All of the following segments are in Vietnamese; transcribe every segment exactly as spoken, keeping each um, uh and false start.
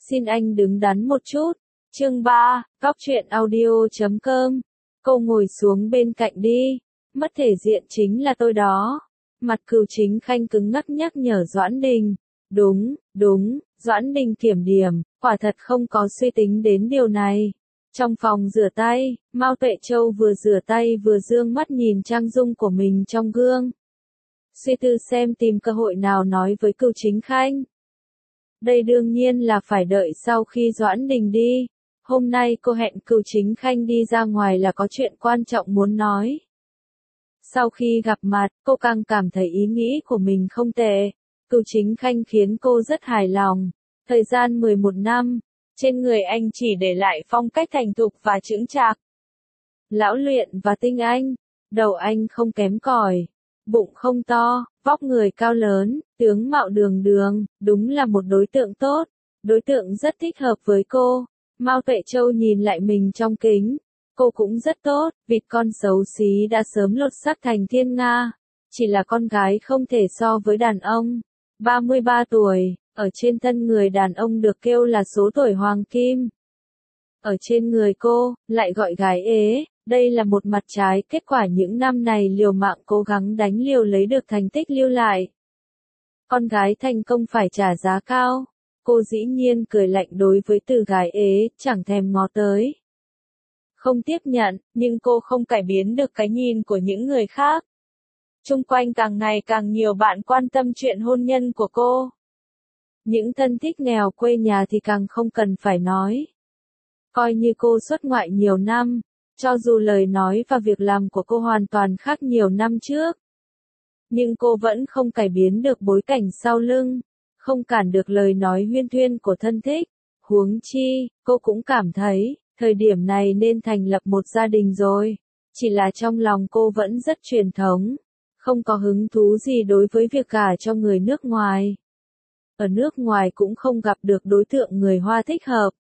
Xin anh đứng đắn một chút. Chương ba, Góc truyện audio chấm com. Cô ngồi xuống bên cạnh đi. Mất thể diện chính là tôi đó. Mặt Cửu Chính Khanh cứng ngắc nhắc nhở Doãn Đình. Đúng, đúng, Doãn Đình kiểm điểm, quả thật không có suy tính đến điều này. Trong phòng rửa tay, Mao Tuệ Châu vừa rửa tay vừa dương mắt nhìn trang dung của mình trong gương. Suy tư xem tìm cơ hội nào nói với Cửu Chính Khanh. Đây đương nhiên là phải đợi sau khi Doãn Đình đi. Hôm nay cô hẹn Cửu Chính Khanh đi ra ngoài là có chuyện quan trọng muốn nói. Sau khi gặp mặt, cô càng cảm thấy ý nghĩ của mình không tệ. Cửu Chính Khanh khiến cô rất hài lòng. Thời gian mười một năm, trên người anh chỉ để lại phong cách thành thục và chững chạc. Lão luyện và tinh anh, đầu anh không kém cỏi, bụng không to, vóc người cao lớn, tướng mạo đường đường, đúng là một đối tượng tốt. Đối tượng rất thích hợp với cô. Mao Tuệ Châu nhìn lại mình trong kính. Cô cũng rất tốt, vịt con xấu xí đã sớm lột xác thành thiên nga. Chỉ là con gái không thể so với đàn ông. ba mươi ba tuổi, ở trên thân người đàn ông được kêu là số tuổi hoàng kim. Ở trên người cô, lại gọi gái ế. Đây là một mặt trái kết quả những năm này liều mạng cố gắng đánh liều lấy được thành tích lưu lại. Con gái thành công phải trả giá cao. Cô dĩ nhiên cười lạnh đối với từ gái ế, chẳng thèm ngó tới. Không tiếp nhận, nhưng cô không cải biến được cái nhìn của những người khác. Chung quanh càng ngày càng nhiều bạn quan tâm chuyện hôn nhân của cô. Những thân thích nghèo quê nhà thì càng không cần phải nói. Coi như cô xuất ngoại nhiều năm, cho dù lời nói và việc làm của cô hoàn toàn khác nhiều năm trước. Nhưng cô vẫn không cải biến được bối cảnh sau lưng, không cản được lời nói huyên thuyên của thân thích. Huống chi, cô cũng cảm thấy, thời điểm này nên thành lập một gia đình rồi. Chỉ là trong lòng cô vẫn rất truyền thống, không có hứng thú gì đối với việc gả cho người nước ngoài. Ở nước ngoài cũng không gặp được đối tượng người Hoa thích hợp.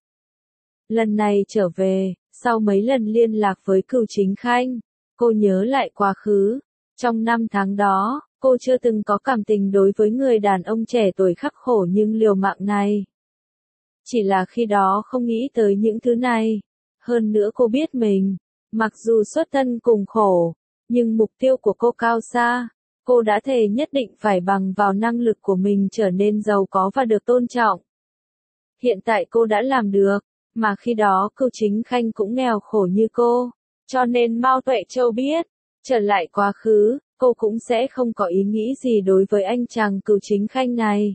Lần này trở về, sau mấy lần liên lạc với Cửu Chính Khanh, cô nhớ lại quá khứ. Trong năm tháng đó, cô chưa từng có cảm tình đối với người đàn ông trẻ tuổi khắc khổ nhưng liều mạng này. Chỉ là khi đó không nghĩ tới những thứ này. Hơn nữa cô biết mình, mặc dù xuất thân cùng khổ, nhưng mục tiêu của cô cao xa. Cô đã thề nhất định phải bằng vào năng lực của mình trở nên giàu có và được tôn trọng. Hiện tại cô đã làm được, mà khi đó Cửu Chính Khanh cũng nghèo khổ như cô. Cho nên Mao Tuệ Châu biết, trở lại quá khứ, cô cũng sẽ không có ý nghĩ gì đối với anh chàng Cửu Chính Khanh này.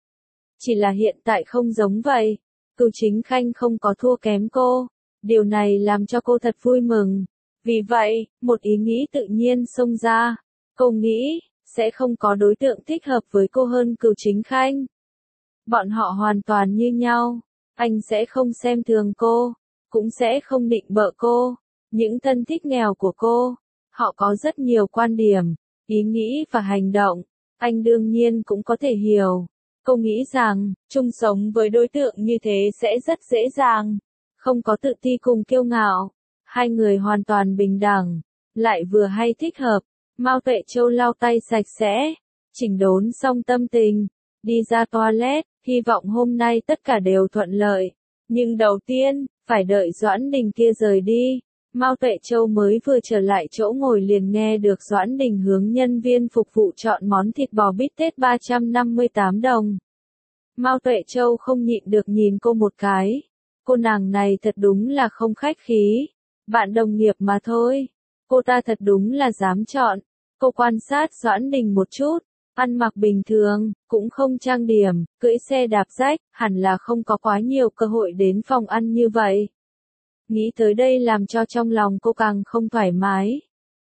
Chỉ là hiện tại không giống vậy. Cửu Chính Khanh không có thua kém cô. Điều này làm cho cô thật vui mừng. Vì vậy, một ý nghĩ tự nhiên xông ra. Cô nghĩ, sẽ không có đối tượng thích hợp với cô hơn Cửu Chính Khanh. Bọn họ hoàn toàn như nhau. Anh sẽ không xem thường cô, cũng sẽ không định bợ cô. Những thân thích nghèo của cô, họ có rất nhiều quan điểm, ý nghĩ và hành động. Anh đương nhiên cũng có thể hiểu. Cô nghĩ rằng, chung sống với đối tượng như thế sẽ rất dễ dàng. Không có tự ti cùng kiêu ngạo. Hai người hoàn toàn bình đẳng, lại vừa hay thích hợp. Mao Tuệ Châu lau tay sạch sẽ, chỉnh đốn xong tâm tình, đi ra toilet, hy vọng hôm nay tất cả đều thuận lợi. Nhưng đầu tiên, phải đợi Doãn Đình kia rời đi. Mao Tuệ Châu mới vừa trở lại chỗ ngồi liền nghe được Doãn Đình hướng nhân viên phục vụ chọn món thịt bò bít tết ba trăm năm mươi tám đồng. Mao Tuệ Châu không nhịn được nhìn cô một cái. Cô nàng này thật đúng là không khách khí. Bạn đồng nghiệp mà thôi. Cô ta thật đúng là dám chọn. Cô quan sát Doãn Đình một chút. Ăn mặc bình thường, cũng không trang điểm, cưỡi xe đạp rách, hẳn là không có quá nhiều cơ hội đến phòng ăn như vậy. Nghĩ tới đây làm cho trong lòng cô càng không thoải mái.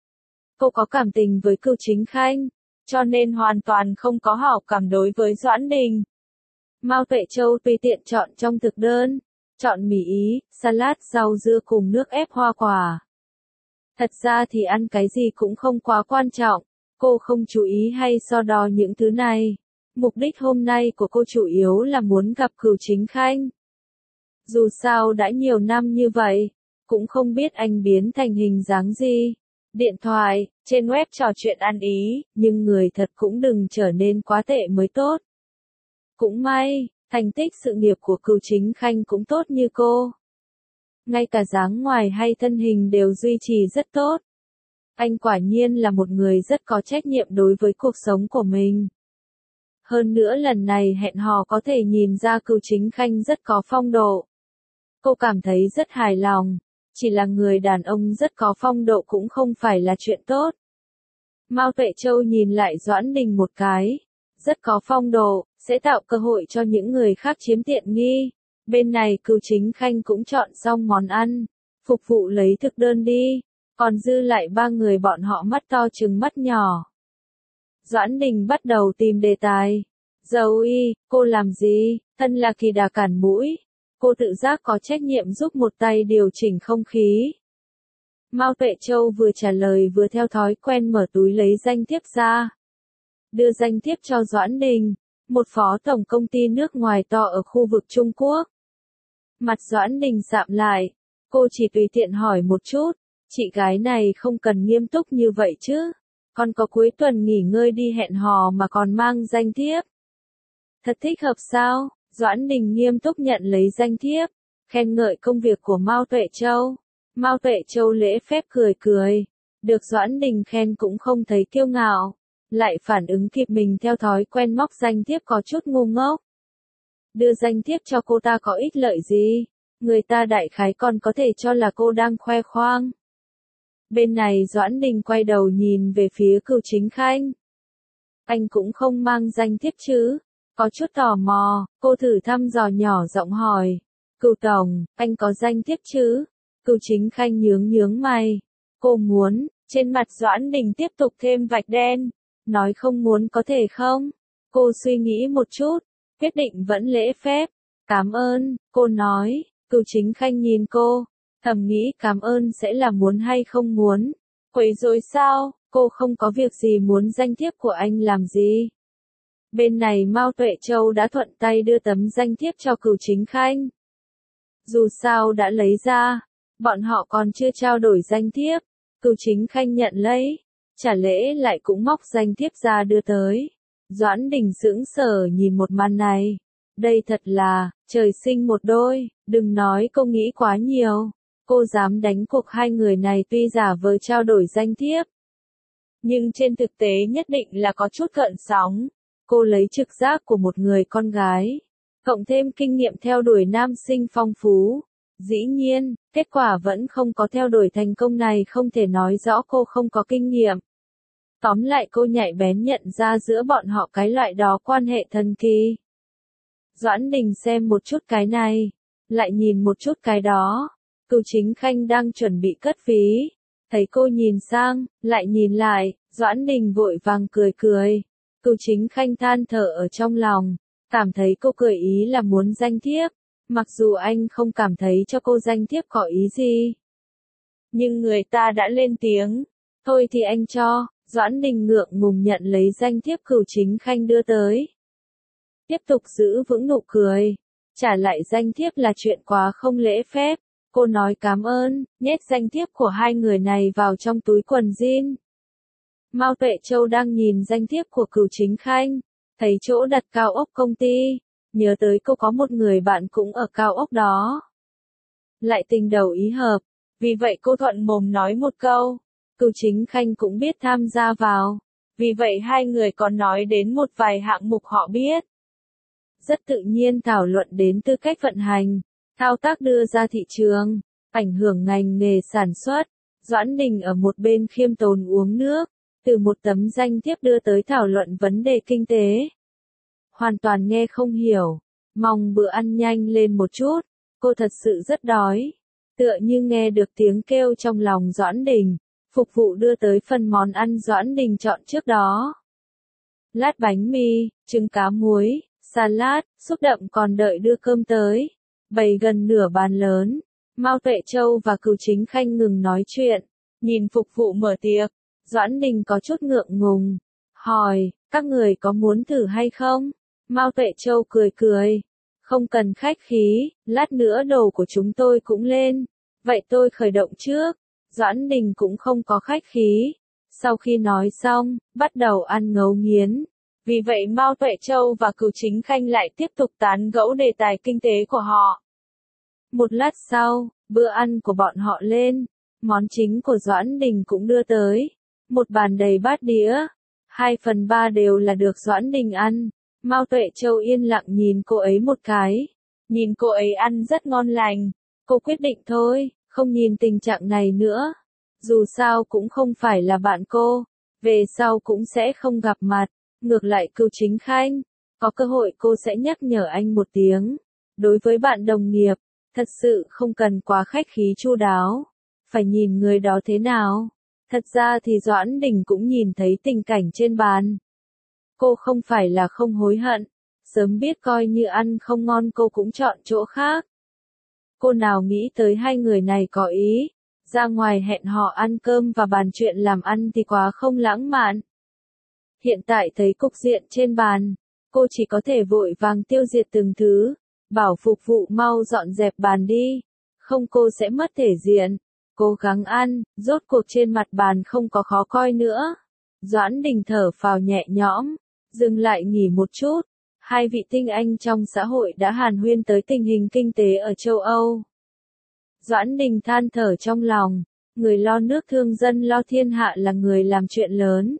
Cô có cảm tình với Cửu Chính Khanh, cho nên hoàn toàn không có hảo cảm đối với Doãn Đình. Mao Tuệ Châu tùy tiện chọn trong thực đơn, chọn mì Ý, salad, rau dưa cùng nước ép hoa quả. Thật ra thì ăn cái gì cũng không quá quan trọng. Cô không chú ý hay so đo những thứ này. Mục đích hôm nay của cô chủ yếu là muốn gặp Cửu Chính Khanh. Dù sao đã nhiều năm như vậy, cũng không biết anh biến thành hình dáng gì. Điện thoại, trên web trò chuyện ăn ý, nhưng người thật cũng đừng trở nên quá tệ mới tốt. Cũng may, Thành tích sự nghiệp của Cửu Chính Khanh cũng tốt như cô. Ngay cả dáng ngoài hay thân hình đều duy trì rất tốt. Anh quả nhiên là một người rất có trách nhiệm đối với cuộc sống của mình. Hơn nữa lần này hẹn hò có thể nhìn ra Cửu Chính Khanh rất có phong độ. Cô cảm thấy rất hài lòng. Chỉ là người đàn ông rất có phong độ cũng không phải là chuyện tốt. Mao Tuệ Châu nhìn lại Doãn Đình một cái. Rất có phong độ, sẽ tạo cơ hội cho những người khác chiếm tiện nghi. Bên này Cửu Chính Khanh cũng chọn xong món ăn. Phục vụ lấy thực đơn đi. Còn dư lại ba người bọn họ mắt to trừng mắt nhỏ. Doãn Đình bắt đầu tìm đề tài. Dâu y, cô làm gì? Thân là kỳ đà cản mũi. Cô tự giác có trách nhiệm giúp một tay điều chỉnh không khí. Mao Tuệ Châu vừa trả lời vừa theo thói quen mở túi lấy danh thiếp ra. Đưa danh thiếp cho Doãn Đình, một phó tổng công ty nước ngoài to ở khu vực Trung Quốc. Mặt Doãn Đình sạm lại, cô chỉ tùy tiện hỏi một chút, chị gái này không cần nghiêm túc như vậy chứ, còn có cuối tuần nghỉ ngơi đi hẹn hò mà còn mang danh thiếp. Thật thích hợp sao? Doãn Đình nghiêm túc nhận lấy danh thiếp, khen ngợi công việc của Mao Tuệ Châu. Mao Tuệ Châu lễ phép cười cười, được Doãn Đình khen cũng không thấy kiêu ngạo, lại phản ứng kịp mình theo thói quen móc danh thiếp có chút ngu ngốc. Đưa danh thiếp cho cô ta có ích lợi gì, người ta đại khái còn có thể cho là cô đang khoe khoang. Bên này Doãn Đình quay đầu nhìn về phía Cửu Chính Khanh. Anh cũng không mang danh thiếp chứ? Có chút tò mò, cô thử thăm dò nhỏ giọng hỏi. Cửu Tổng, anh có danh thiếp chứ? Cửu Chính Khanh nhướng nhướng mày. Cô muốn, trên mặt Doãn Đình tiếp tục thêm vạch đen. Nói không muốn có thể không? Cô suy nghĩ một chút, quyết định vẫn lễ phép. Cảm ơn, cô nói. Cửu Chính Khanh nhìn cô, thầm nghĩ cảm ơn sẽ là muốn hay không muốn. Quấy rối sao? Cô không có việc gì muốn danh thiếp của anh làm gì? Bên này Mao Tuệ Châu đã thuận tay đưa tấm danh thiếp cho Cửu Chính Khanh. Dù sao đã lấy ra, bọn họ còn chưa trao đổi danh thiếp. Cửu Chính Khanh nhận lấy, trả lễ lại cũng móc danh thiếp ra đưa tới. Doãn Đình sững sờ nhìn một màn này. Đây thật là, trời sinh một đôi, đừng nói cô nghĩ quá nhiều. Cô dám đánh cuộc hai người này tuy giả vờ trao đổi danh thiếp, nhưng trên thực tế nhất định là có chút gợn sóng. Cô lấy trực giác của một người con gái, cộng thêm kinh nghiệm theo đuổi nam sinh phong phú. Dĩ nhiên, kết quả vẫn không có theo đuổi thành công này không thể nói rõ cô không có kinh nghiệm. Tóm lại cô nhạy bén nhận ra giữa bọn họ cái loại đó quan hệ thần kỳ. Doãn Đình xem một chút cái này, lại nhìn một chút cái đó. Cửu Chính Khanh đang chuẩn bị cất ví. Thấy cô nhìn sang, lại nhìn lại, Doãn Đình vội vàng cười cười. Cửu Chính Khanh than thở ở trong lòng, cảm thấy cô cười ý là muốn danh thiếp, mặc dù anh không cảm thấy cho cô danh thiếp có ý gì. Nhưng người ta đã lên tiếng, thôi thì anh cho. Doãn Đình ngượng ngùng nhận lấy danh thiếp Cửu Chính Khanh đưa tới. Tiếp tục giữ vững nụ cười, trả lại danh thiếp là chuyện quá không lễ phép. Cô nói cảm ơn, nhét danh thiếp của hai người này vào trong túi quần jean. Mao Tuệ Châu đang nhìn danh thiếp của Cửu Chính Khanh, thấy chỗ đặt cao ốc công ty, nhớ tới cô có một người bạn cũng ở cao ốc đó. Lại tình đầu ý hợp, vì vậy cô thuận mồm nói một câu. Cửu Chính Khanh cũng biết tham gia vào, vì vậy hai người còn nói đến một vài hạng mục họ biết. Rất tự nhiên thảo luận đến tư cách vận hành, thao tác đưa ra thị trường, ảnh hưởng ngành nghề sản xuất. Doãn Đình ở một bên khiêm tốn uống nước, từ một tấm danh thiếp đưa tới thảo luận vấn đề kinh tế. Hoàn toàn nghe không hiểu, mong bữa ăn nhanh lên một chút, cô thật sự rất đói. Tựa như nghe được tiếng kêu trong lòng Doãn Đình, phục vụ đưa tới phần món ăn Doãn Đình chọn trước đó. Lát bánh mì, trứng cá muối, salad, xúc đậm còn đợi đưa cơm tới. Bày gần nửa bàn lớn, Mao Tuệ Châu và Cửu Chính Khanh ngừng nói chuyện, nhìn phục vụ mở tiệc. Doãn Đình có chút ngượng ngùng, hỏi, các người có muốn thử hay không? Mao Tuệ Châu cười cười, không cần khách khí, lát nữa đồ của chúng tôi cũng lên, vậy tôi khởi động trước. Doãn Đình cũng không có khách khí, sau khi nói xong, bắt đầu ăn ngấu nghiến, Vì vậy Mao Tuệ Châu và Cửu Chính Khanh lại tiếp tục tán gẫu đề tài kinh tế của họ. Một lát sau, bữa ăn của bọn họ lên, món chính của Doãn Đình cũng đưa tới, một bàn đầy bát đĩa, hai phần ba đều là được Doãn Đình ăn. Mao Tuệ Châu yên lặng nhìn cô ấy một cái, nhìn cô ấy ăn rất ngon lành, cô quyết định thôi, không nhìn tình trạng này nữa. Dù sao cũng không phải là bạn cô, về sau cũng sẽ không gặp mặt, ngược lại Cửu Chính Khanh, có cơ hội cô sẽ nhắc nhở anh một tiếng. Đối với bạn đồng nghiệp, thật sự không cần quá khách khí chu đáo, phải nhìn người đó thế nào. Thật ra thì Doãn Đình cũng nhìn thấy tình cảnh trên bàn. Cô không phải là không hối hận, sớm biết coi như ăn không ngon cô cũng chọn chỗ khác. Cô nào nghĩ tới hai người này có ý, ra ngoài hẹn họ ăn cơm và bàn chuyện làm ăn thì quá không lãng mạn. Hiện tại thấy cục diện trên bàn, cô chỉ có thể vội vàng tiêu diệt từng thứ, bảo phục vụ mau dọn dẹp bàn đi, không cô sẽ mất thể diện. Cố gắng ăn, rốt cuộc trên mặt bàn không có khó coi nữa. Doãn Đình thở phào nhẹ nhõm, dừng lại nghỉ một chút. Hai vị tinh anh trong xã hội đã hàn huyên tới tình hình kinh tế ở châu Âu. Doãn Đình than thở trong lòng, người lo nước thương dân lo thiên hạ là người làm chuyện lớn.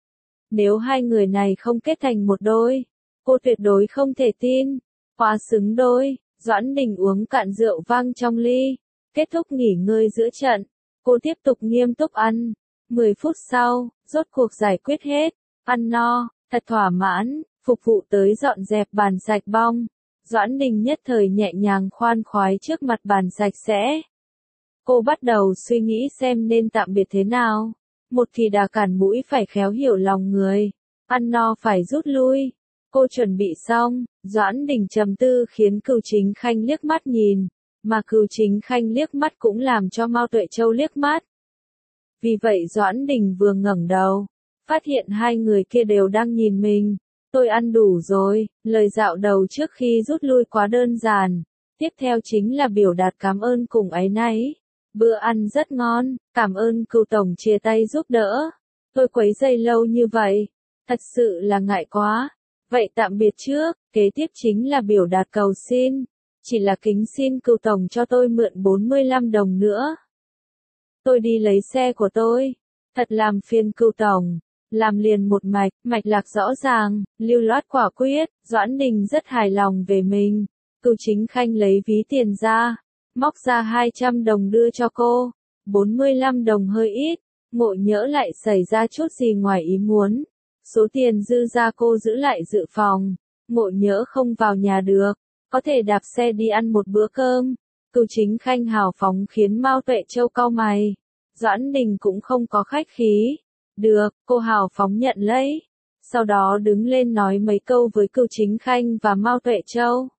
Nếu hai người này không kết thành một đôi, cô tuyệt đối không thể tin. Quá xứng đôi. Doãn Đình uống cạn rượu vang trong ly. Kết thúc nghỉ ngơi giữa trận, cô tiếp tục nghiêm túc ăn. Mười phút sau, rốt cuộc giải quyết hết. Ăn no, thật thỏa mãn, phục vụ tới dọn dẹp bàn sạch bong. Doãn Đình nhất thời nhẹ nhàng khoan khoái trước mặt bàn sạch sẽ. Cô bắt đầu suy nghĩ xem nên tạm biệt thế nào. Một kỳ đà cản mũi phải khéo hiểu lòng người. Ăn no phải rút lui. Cô chuẩn bị xong, Doãn Đình trầm tư khiến Cửu Chính Khanh liếc mắt nhìn. Mà Cửu Chính Khanh liếc mắt cũng làm cho Mao Tuệ Châu liếc mắt. Vì vậy Doãn Đình vừa ngẩng đầu, phát hiện hai người kia đều đang nhìn mình. Tôi ăn đủ rồi, lời dạo đầu trước khi rút lui quá đơn giản. Tiếp theo chính là biểu đạt cảm ơn cùng áy náy. Bữa ăn rất ngon, cảm ơn Cửu Tổng chia tay giúp đỡ. Tôi quấy rầy lâu như vậy, thật sự là ngại quá. Vậy tạm biệt trước, kế tiếp chính là biểu đạt cầu xin. Chỉ là kính xin Cửu Tổng cho tôi mượn bốn mươi lăm đồng nữa. Tôi đi lấy xe của tôi. Thật làm phiền Cửu Tổng. Làm liền một mạch, mạch lạc rõ ràng, lưu loát quả quyết. Doãn Đình rất hài lòng về mình. Cửu Chính Khanh lấy ví tiền ra, móc ra hai trăm đồng đưa cho cô. bốn mươi lăm đồng hơi ít, ngộ nhỡ lại xảy ra chút gì ngoài ý muốn. Số tiền dư ra cô giữ lại dự phòng, ngộ nhỡ không vào nhà được, có thể đạp xe đi ăn một bữa cơm. Cửu Chính Khanh hào phóng khiến Mao Tuệ Châu cau mày. Doãn Đình cũng không có khách khí. Được, cô hào phóng nhận lấy. Sau đó đứng lên nói mấy câu với Cửu Chính Khanh và Mao Tuệ Châu.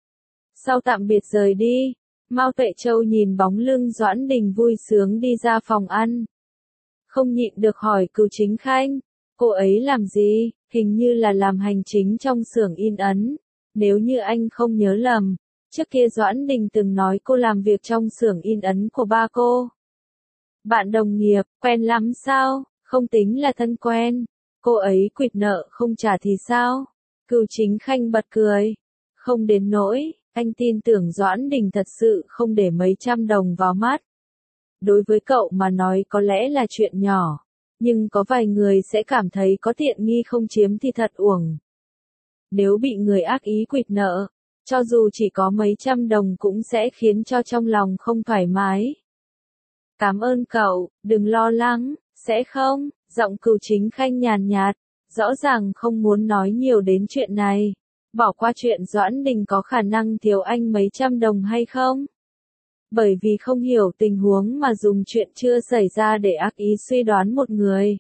Sau tạm biệt rời đi, Mao Tuệ Châu nhìn bóng lưng Doãn Đình vui sướng đi ra phòng ăn. Không nhịn được hỏi Cửu Chính Khanh, cô ấy làm gì? Hình như là làm hành chính trong xưởng in ấn. Nếu như anh không nhớ lầm, trước kia Doãn Đình từng nói cô làm việc trong xưởng in ấn của ba cô. Bạn đồng nghiệp, quen lắm sao? Không tính là thân quen. Cô ấy quỵt nợ không trả thì sao? Cửu Chính Khanh bật cười. Không đến nỗi, anh tin tưởng Doãn Đình thật sự không để mấy trăm đồng vào mắt. Đối với cậu mà nói có lẽ là chuyện nhỏ, nhưng có vài người sẽ cảm thấy có tiện nghi không chiếm thì thật uổng. Nếu bị người ác ý quỵt nợ, cho dù chỉ có mấy trăm đồng cũng sẽ khiến cho trong lòng không thoải mái. Cảm ơn cậu, đừng lo lắng, sẽ không, giọng Cửu Chính Khanh nhàn nhạt, rõ ràng không muốn nói nhiều đến chuyện này. Bỏ qua chuyện Doãn Đình có khả năng thiếu anh mấy trăm đồng hay không? Bởi vì không hiểu tình huống mà dùng chuyện chưa xảy ra để ác ý suy đoán một người.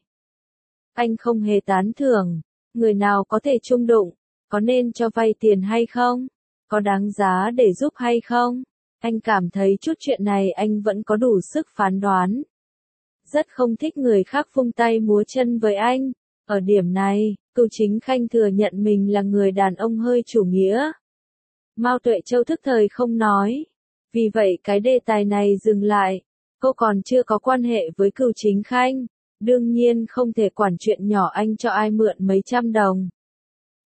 Anh không hề tán thưởng, người nào có thể chung đụng, có nên cho vay tiền hay không? Có đáng giá để giúp hay không? Anh cảm thấy chút chuyện này anh vẫn có đủ sức phán đoán. Rất không thích người khác vung tay múa chân với anh. Ở điểm này, Cửu Chính Khanh thừa nhận mình là người đàn ông hơi chủ nghĩa. Mao Tuệ Châu thức thời không nói. Vì vậy cái đề tài này dừng lại. Cô còn chưa có quan hệ với Cửu Chính Khanh. Đương nhiên không thể quản chuyện nhỏ anh cho ai mượn mấy trăm đồng.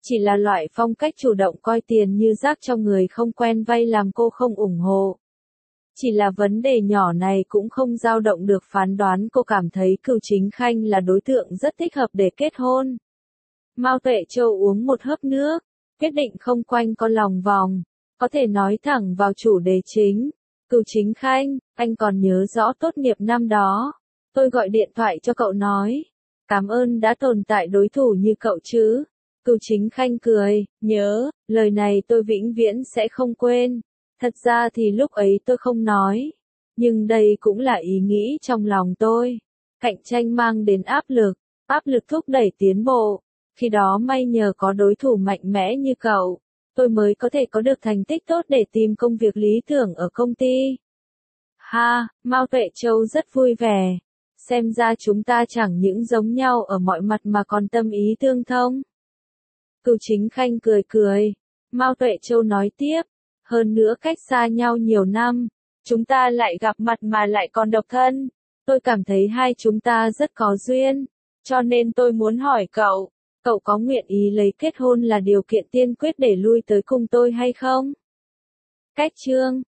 Chỉ là loại phong cách chủ động coi tiền như rác cho người không quen vay làm cô không ủng hộ. Chỉ là vấn đề nhỏ này cũng không dao động được phán đoán, cô cảm thấy Cửu Chính Khanh là đối tượng rất thích hợp để kết hôn. Mao Tuệ Châu uống một hớp nước, quyết định không quanh co lòng vòng, có thể nói thẳng vào chủ đề chính. Cửu Chính Khanh, anh còn nhớ rõ tốt nghiệp năm đó. Tôi gọi điện thoại cho cậu nói, cảm ơn đã tồn tại đối thủ như cậu chứ. Cửu Chính Khanh cười, nhớ, lời này tôi vĩnh viễn sẽ không quên. Thật ra thì lúc ấy tôi không nói, nhưng đây cũng là ý nghĩ trong lòng tôi. Cạnh tranh mang đến áp lực, áp lực thúc đẩy tiến bộ. Khi đó may nhờ có đối thủ mạnh mẽ như cậu, tôi mới có thể có được thành tích tốt để tìm công việc lý tưởng ở công ty. Ha, Mao Tuệ Châu rất vui vẻ. Xem ra chúng ta chẳng những giống nhau ở mọi mặt mà còn tâm ý tương thông. Cửu Chính Khanh cười cười. Mao Tuệ Châu nói tiếp, hơn nữa cách xa nhau nhiều năm, chúng ta lại gặp mặt mà lại còn độc thân. Tôi cảm thấy hai chúng ta rất có duyên, cho nên tôi muốn hỏi cậu, cậu có nguyện ý lấy kết hôn là điều kiện tiên quyết để lui tới cùng tôi hay không? Cách chương